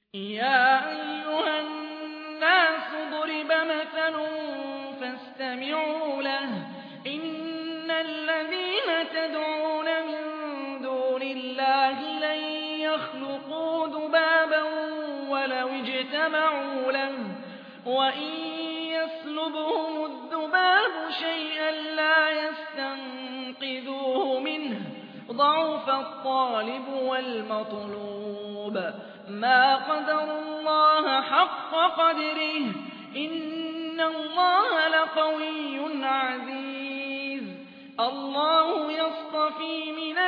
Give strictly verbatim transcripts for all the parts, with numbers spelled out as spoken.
يَا أَيُّهَا النَّاسُ ضُرِبَ مَثَلٌ فَاسْتَمِعُوا لَهُ ۚ إِنَّ الَّذِينَ تَدْعُونَ مِن دُونِ اللَّهِ لَن يَخْلُقُوا ذُبَابًا وَلَوِ اجْتَمَعُوا لَهُ ۖ وَإِن يَسْلُبْهُمُ الذُّبَابُ شَيْئًا لَّا يَسْتَنقِذُوهُ مِنْهُ ۚ ضَعُفَ الطَّالِبُ وَالْمَطْلُوبُ. مَا قَدَرُوا اللَّهَ حَقَّ قَدْرِهِ ۗ إِنَّ اللَّهَ لَقَوِيٌّ عَزِيزٌ. اللَّهُ يَصْطَفِي مِنَ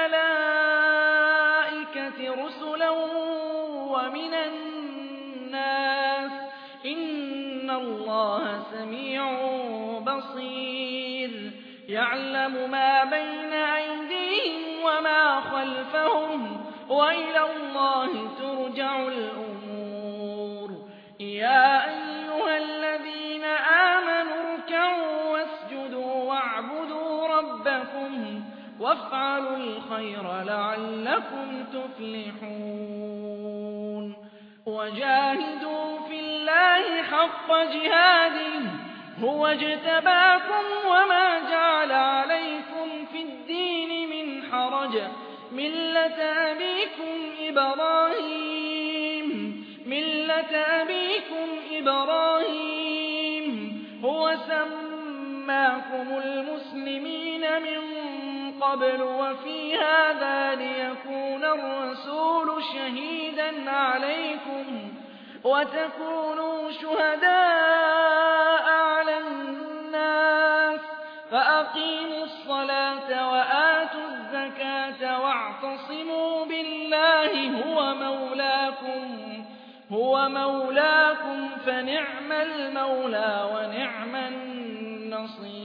الْمَلَائِكَةِ رُسُلًا وَمِنَ النَّاسِ ۚ إِنَّ اللَّهَ سَمِيعٌ بَصِيرٌ. يَعْلَمُ مَا بَيْنَ أَيْدِيهِمْ وَمَا خَلْفَهُمْ ۖ وَإِلَى اللَّهِ تُرْجَعُ الْأُمُورُ. يَا أَيُّهَا الَّذِينَ آمَنُوا ارْكَعُوا وَاسْجُدُوا وَاعْبُدُوا رَبَّكُمْ وَافْعَلُوا الْخَيْرَ لَعَلَّكُمْ تُفْلِحُونَ. وَجَاهِدُوا فِي اللَّهِ حَقَّ جِهَادِهِ ۚ هُوَ اجْتَبَاكُمْ وَمَا جَعَلَ عَلَيْكُمْ فِي الدِّينِ مِنْ حَرَجٍ ۚ مِّلَّةَ أَبِيكُمْ إِبْرَاهِيمَ مِلَّةَ أَبِيكُمْ إِبْرَاهِيمَ هُوَ سَمَّاكُمُ الْمُسْلِمِينَ مِن قَبْلُ وَفِي هَٰذَا لِيَكُونَ الرَّسُولُ شَهِيدًا عَلَيْكُمْ وَتَكُونُوا شُهَدَاءَ عَلَى النَّاسِ ۚ فَأَقِيمُوا الصَّلَاةَ وَآتُوا الزَّكَاةَ وَاعْتَصِمُوا بِاللَّهِ هُوَ مَوْلَاكُمْ هُوَ مَوْلَاكُمْ فَنِعْمَ الْمَوْلَىٰ وَنِعْمَ النَّصِيرُ.